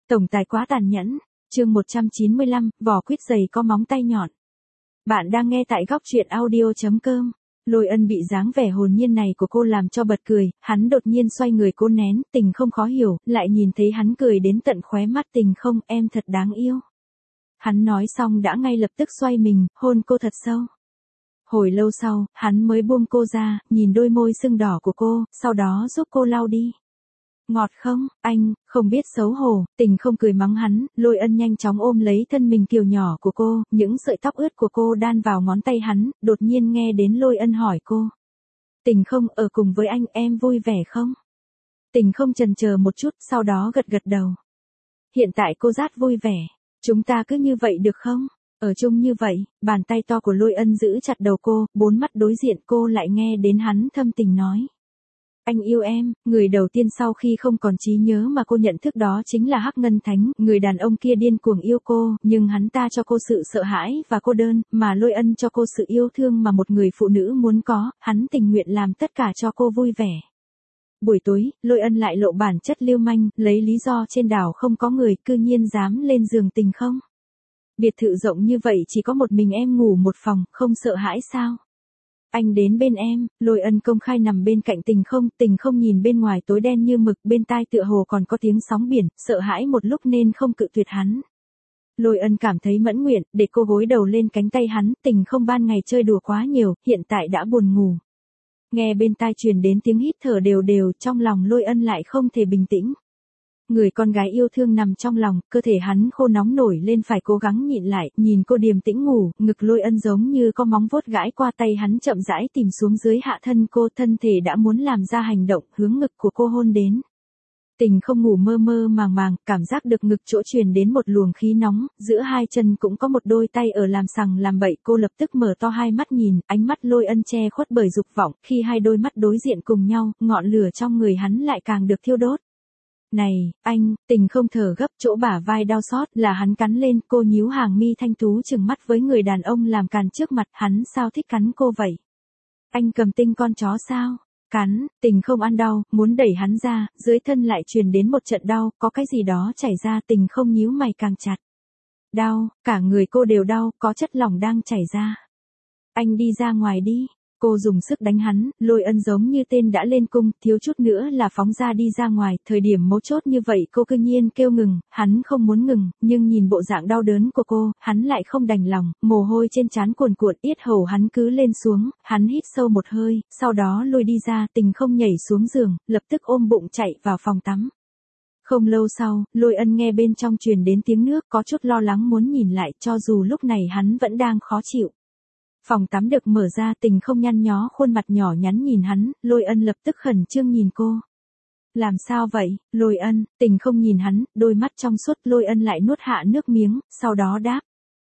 Tổng tài quá tàn nhẫn. Chương 195, vỏ quýt dày có móng tay nhọn. Bạn đang nghe tại góc truyện audio.com. Lôi Ân bị dáng vẻ hồn nhiên này của cô làm cho bật cười, hắn đột nhiên xoay người cô nén, Tình không khó hiểu, lại nhìn thấy hắn cười đến tận khóe mắt. Tình không, em thật đáng yêu. Hắn nói xong đã ngay lập tức xoay mình, hôn cô thật sâu. Hồi lâu sau, hắn mới buông cô ra, nhìn đôi môi sưng đỏ của cô, sau đó giúp cô lau đi. Ngọt không, anh, không biết xấu hổ. Tình không cười mắng hắn, Lôi Ân nhanh chóng ôm lấy thân mình kiều nhỏ của cô, những sợi tóc ướt của cô đan vào ngón tay hắn, đột nhiên nghe đến Lôi Ân hỏi cô. Tình không, ở cùng với anh em vui vẻ không? Tình không chần chờ một chút, sau đó gật gật đầu. Hiện tại cô rất vui vẻ, chúng ta cứ như vậy được không? Ở chung như vậy. Bàn tay to của Lôi Ân giữ chặt đầu cô, bốn mắt đối diện. Cô lại nghe đến hắn thâm tình nói. Anh yêu em. Người đầu tiên sau khi không còn trí nhớ mà cô nhận thức đó chính là Hắc Ngân Thánh, người đàn ông kia điên cuồng yêu cô, nhưng hắn ta cho cô sự sợ hãi và cô đơn, mà Lôi Ân cho cô sự yêu thương mà một người phụ nữ muốn có, hắn tình nguyện làm tất cả cho cô vui vẻ. Buổi tối, Lôi Ân lại lộ bản chất lưu manh, lấy lý do trên đảo không có người, cư nhiên dám lên giường Tình không. Biệt thự rộng như vậy chỉ có một mình em ngủ một phòng, không sợ hãi sao? Anh đến bên em. Lôi Ân công khai nằm bên cạnh Tình không nhìn bên ngoài tối đen như mực, bên tai tựa hồ còn có tiếng sóng biển, sợ hãi một lúc nên không cự tuyệt hắn. Lôi Ân cảm thấy mẫn nguyện, để cô gối đầu lên cánh tay hắn. Tình không ban ngày chơi đùa quá nhiều, hiện tại đã buồn ngủ. Nghe bên tai truyền đến tiếng hít thở đều đều, trong lòng Lôi Ân lại không thể bình tĩnh. Người con gái yêu thương nằm trong lòng, cơ thể hắn khô nóng nổi lên, phải cố gắng nhịn lại, nhìn cô điềm tĩnh ngủ, ngực Lôi Ân giống như có móng vuốt gãi qua tay hắn, chậm rãi tìm xuống dưới hạ thân cô, thân thể đã muốn làm ra hành động, hướng ngực của cô hôn đến. Tình không ngủ mơ mơ màng màng, cảm giác được ngực chỗ truyền đến một luồng khí nóng, giữa hai chân cũng có một đôi tay ở làm sằng làm bậy. Cô lập tức mở to hai mắt nhìn, ánh mắt Lôi Ân che khuất bởi dục vọng, khi hai đôi mắt đối diện cùng nhau, ngọn lửa trong người hắn lại càng được thiêu đốt. Này, anh. Tình không thở gấp, chỗ bả vai đau xót, là hắn cắn lên. Cô nhíu hàng mi thanh tú chừng mắt với người đàn ông làm càn trước mặt, hắn sao thích cắn cô vậy? Anh cầm tinh con chó sao? Cắn. Tình không ăn đau, muốn đẩy hắn ra, dưới thân lại truyền đến một trận đau, có cái gì đó chảy ra. Tình không nhíu mày càng chặt. Đau, cả người cô đều đau, có chất lỏng đang chảy ra. Anh đi ra ngoài đi. Cô dùng sức đánh hắn, Lôi Ân giống như tên đã lên cung, thiếu chút nữa là phóng ra đi ra ngoài, thời điểm mấu chốt như vậy cô cư nhiên kêu ngừng, hắn không muốn ngừng, nhưng nhìn bộ dạng đau đớn của cô, hắn lại không đành lòng, mồ hôi trên trán cuồn cuộn, yết hầu hắn cứ lên xuống, hắn hít sâu một hơi, sau đó lôi đi ra. Tình không nhảy xuống giường, lập tức ôm bụng chạy vào phòng tắm. Không lâu sau, Lôi Ân nghe bên trong truyền đến tiếng nước, có chút lo lắng muốn nhìn lại, cho dù lúc này hắn vẫn đang khó chịu. Phòng tắm được mở ra, Tình không nhăn nhó khuôn mặt nhỏ nhắn nhìn hắn, Lôi Ân lập tức khẩn trương nhìn cô. Làm sao vậy, Lôi Ân? Tình không nhìn hắn, đôi mắt trong suốt. Lôi Ân lại nuốt hạ nước miếng, sau đó đáp.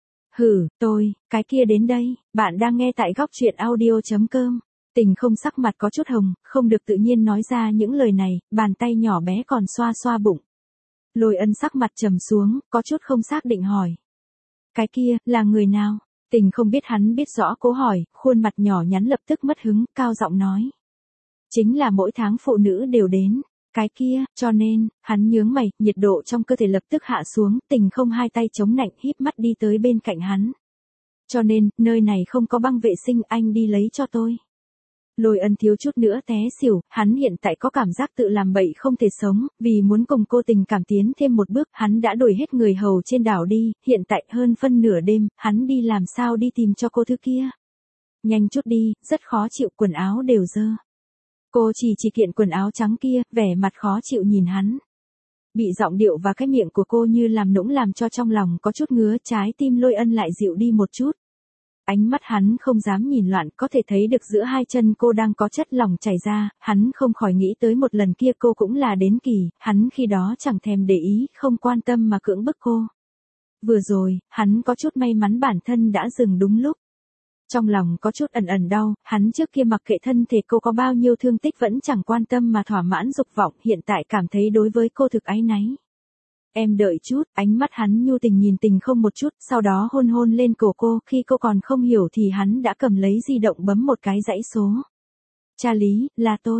Cái kia đến đây. Bạn đang nghe tại góc truyện audio.com. Tình không sắc mặt có chút hồng, không được tự nhiên nói ra những lời này, bàn tay nhỏ bé còn xoa xoa bụng. Lôi Ân sắc mặt trầm xuống, có chút không xác định hỏi. Cái kia, là người nào? Tình không biết hắn biết rõ cố hỏi, khuôn mặt nhỏ nhắn lập tức mất hứng, cao giọng nói. Chính là mỗi tháng phụ nữ đều đến. Cái kia, cho nên, hắn nhướng mày, nhiệt độ trong cơ thể lập tức hạ xuống. Tình không hai tay chống nạnh, híp mắt đi tới bên cạnh hắn. Cho nên, nơi này không có băng vệ sinh, anh đi lấy cho tôi. Lôi Ân thiếu chút nữa té xỉu, hắn hiện tại có cảm giác tự làm bậy không thể sống, vì muốn cùng cô tình cảm tiến thêm một bước, hắn đã đuổi hết người hầu trên đảo đi, hiện tại hơn phân nửa đêm, hắn đi làm sao đi tìm cho cô thứ kia. Nhanh chút đi, rất khó chịu, quần áo đều dơ. Cô chỉ kiện quần áo trắng kia, vẻ mặt khó chịu nhìn hắn. Bị giọng điệu và cái miệng của cô như làm nũng làm cho trong lòng có chút ngứa, trái tim Lôi Ân lại dịu đi một chút. Ánh mắt hắn không dám nhìn loạn, có thể thấy được giữa hai chân cô đang có chất lỏng chảy ra, hắn không khỏi nghĩ tới một lần kia cô cũng là đến kỳ, hắn khi đó chẳng thèm để ý, không quan tâm mà cưỡng bức cô. Vừa rồi, hắn có chút may mắn bản thân đã dừng đúng lúc. Trong lòng có chút ẩn ẩn đau, hắn trước kia mặc kệ thân thể cô có bao nhiêu thương tích vẫn chẳng quan tâm mà thỏa mãn dục vọng, hiện tại cảm thấy đối với cô thực áy náy. Em đợi chút, ánh mắt hắn nhu tình nhìn Tình không một chút, sau đó hôn hôn lên cổ cô, khi cô còn không hiểu thì hắn đã cầm lấy di động bấm một cái dãy số. Cha Lý, là tôi.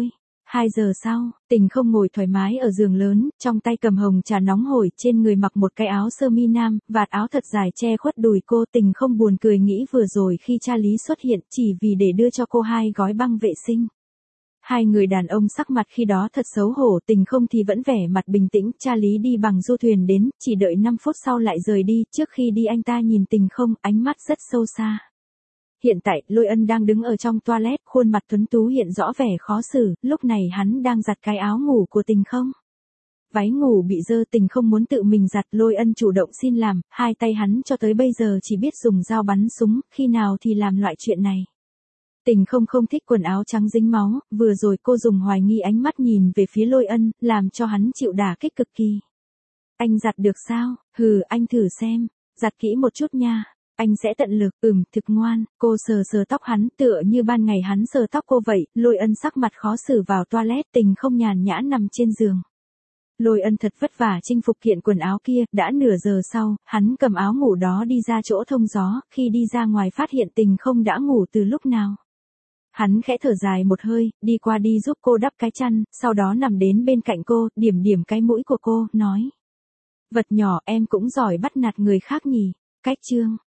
2 giờ sau, Tình không ngồi thoải mái ở giường lớn, trong tay cầm hồng trà nóng hổi, trên người mặc một cái áo sơ mi nam, vạt áo thật dài che khuất đùi cô. Tình không buồn cười nghĩ vừa rồi khi cha Lý xuất hiện chỉ vì để đưa cho cô 2 gói băng vệ sinh. Hai người đàn ông sắc mặt khi đó thật xấu hổ, Tình không thì vẫn vẻ mặt bình tĩnh, cha Lý đi bằng du thuyền đến, chỉ đợi 5 phút sau lại rời đi, trước khi đi anh ta nhìn Tình không, ánh mắt rất sâu xa. Hiện tại, Lôi Ân đang đứng ở trong toilet, khuôn mặt tuấn tú hiện rõ vẻ khó xử, lúc này hắn đang giặt cái áo ngủ của Tình không. Váy ngủ bị dơ, Tình không muốn tự mình giặt, Lôi Ân chủ động xin làm, hai tay hắn cho tới bây giờ chỉ biết dùng dao bắn súng, khi nào thì làm loại chuyện này. Tình không thích quần áo trắng dính máu, vừa rồi cô dùng hoài nghi ánh mắt nhìn về phía Lôi Ân, làm cho hắn chịu đả kích cực kỳ. Anh giặt được sao? Hừ, anh thử xem, giặt kỹ một chút nha. Anh sẽ tận lực, thực ngoan. Cô sờ sờ tóc hắn, tựa như ban ngày hắn sờ tóc cô vậy. Lôi Ân sắc mặt khó xử vào toilet, Tình không nhàn nhã nằm trên giường. Lôi Ân thật vất vả chinh phục kiện quần áo kia, đã nửa giờ sau, hắn cầm áo ngủ đó đi ra chỗ thông gió, khi đi ra ngoài phát hiện Tình không đã ngủ từ lúc nào. Hắn khẽ thở dài một hơi, đi qua đi giúp cô đắp cái chăn, sau đó nằm đến bên cạnh cô, điểm điểm cái mũi của cô, nói. Vật nhỏ, em cũng giỏi bắt nạt người khác nhỉ. Cách chương